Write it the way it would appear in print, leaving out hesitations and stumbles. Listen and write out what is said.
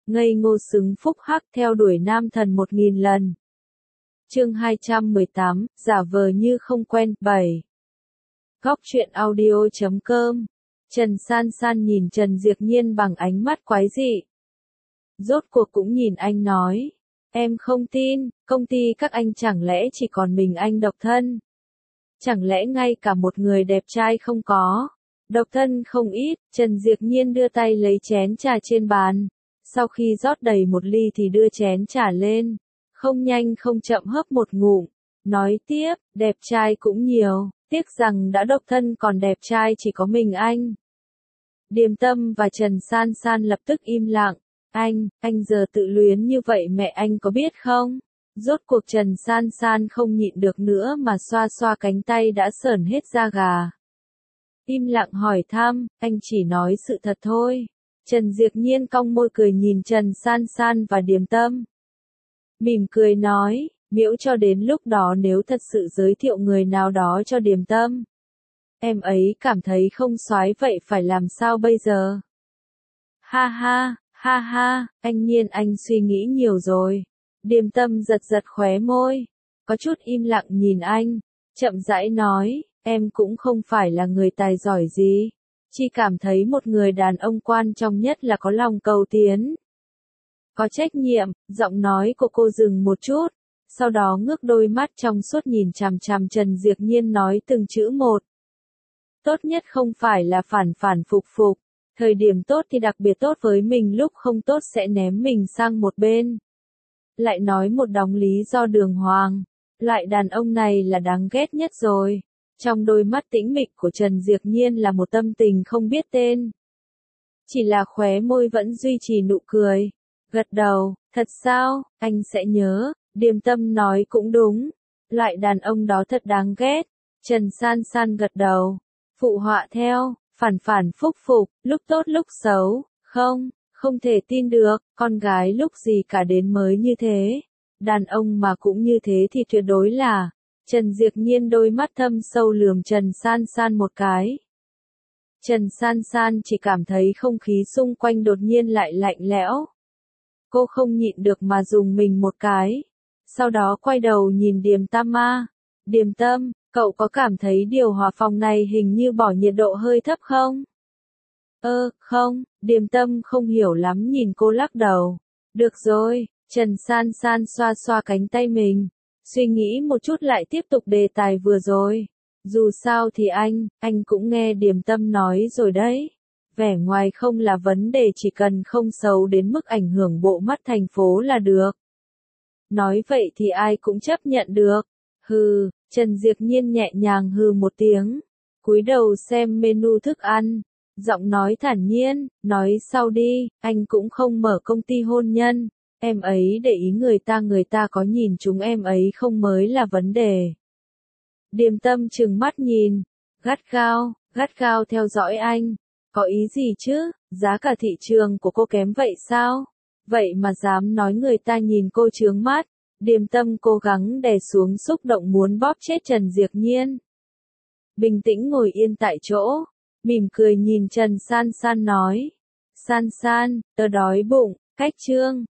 ngây ngô xứng phúc hắc theo đuổi nam thần 1000 lần. Chương 218, giả vờ như không quen. 7. Góc truyện audio.com. Trần San San nhìn Trần Diệp Nhiên bằng ánh mắt quái dị. Rốt cuộc cũng nhìn anh nói, em không tin, công ty các anh chẳng lẽ chỉ còn mình anh độc thân? Chẳng lẽ ngay cả một người đẹp trai không có? Độc thân không ít. Trần Diệp Nhiên đưa tay lấy chén trà trên bàn. Sau khi rót đầy một ly thì đưa chén trà lên. Không nhanh không chậm hớp một ngụm. Nói tiếp, đẹp trai cũng nhiều. Tiếc rằng đã độc thân còn đẹp trai chỉ có mình anh. Điềm Tâm và Trần San San lập tức im lặng. Anh giờ tự luyến như vậy mẹ anh có biết không? Rốt cuộc Trần San San không nhịn được nữa mà xoa xoa cánh tay đã sởn hết da gà. Im lặng hỏi thăm, anh chỉ nói sự thật thôi. Trần Diệp Nhiên cong môi cười nhìn Trần San San và Điềm Tâm. Mỉm cười nói, miễu cho đến lúc đó nếu thật sự giới thiệu người nào đó cho Điềm Tâm. Em ấy cảm thấy không xoái vậy phải làm sao bây giờ? Ha ha, anh Nhiên anh suy nghĩ nhiều rồi. Điềm Tâm giật giật khóe môi, có chút im lặng nhìn anh, chậm rãi nói, em cũng không phải là người tài giỏi gì, chỉ cảm thấy một người đàn ông quan trọng nhất là có lòng cầu tiến, có trách nhiệm. Giọng nói của cô dừng một chút, sau đó ngước đôi mắt trong suốt nhìn chằm chằm Trần Diệp Nhiên nói từng chữ một. Tốt nhất không phải là phản phản phục phục, thời điểm tốt thì đặc biệt tốt với mình, lúc không tốt sẽ ném mình sang một bên. Lại nói một đống lý do đường hoàng. Loại đàn ông này là đáng ghét nhất rồi. Trong đôi mắt tĩnh mịch của Trần Diệp Nhiên là một tâm tình không biết tên. Chỉ là khóe môi vẫn duy trì nụ cười. Gật đầu, thật sao, anh sẽ nhớ. Điềm Tâm nói cũng đúng. Loại đàn ông đó thật đáng ghét. Trần San San gật đầu. Phụ họa theo, phản phản phúc phục, lúc tốt lúc xấu, không thể tin được, con gái lúc gì cả đến mới như thế. Đàn ông mà cũng như thế thì tuyệt đối là. Trần Diệp Nhiên đôi mắt thâm sâu lườm Trần San San một cái. Trần San San chỉ cảm thấy không khí xung quanh đột nhiên lại lạnh lẽo. Cô không nhịn được mà dùng mình một cái. Sau đó quay đầu nhìn Điềm Tâm. Điềm Tâm, cậu có cảm thấy điều hòa phòng này hình như bỏ nhiệt độ hơi thấp không? Không, Điềm Tâm không hiểu lắm nhìn cô lắc đầu. Được rồi, Trần San San xoa xoa cánh tay mình. Suy nghĩ một chút lại tiếp tục đề tài vừa rồi. Dù sao thì anh cũng nghe Điềm Tâm nói rồi đấy. Vẻ ngoài không là vấn đề, chỉ cần không xấu đến mức ảnh hưởng bộ mắt thành phố là được. Nói vậy thì ai cũng chấp nhận được. Hừ, Trần Diệp Nhiên nhẹ nhàng hừ một tiếng. Cúi đầu xem menu thức ăn. Giọng nói thản nhiên, nói sau đi, anh cũng không mở công ty hôn nhân. Em ấy để ý người ta có nhìn chúng em ấy không mới là vấn đề. Điềm Tâm trừng mắt nhìn, gắt gao theo dõi anh. Có ý gì chứ, giá cả thị trường của cô kém vậy sao? Vậy mà dám nói người ta nhìn cô chướng mắt. Điềm Tâm cố gắng đè xuống xúc động muốn bóp chết Trần Diệp Nhiên. Bình tĩnh ngồi yên tại chỗ, mỉm cười nhìn Trần San San nói. San San, tớ đói bụng, cách chương.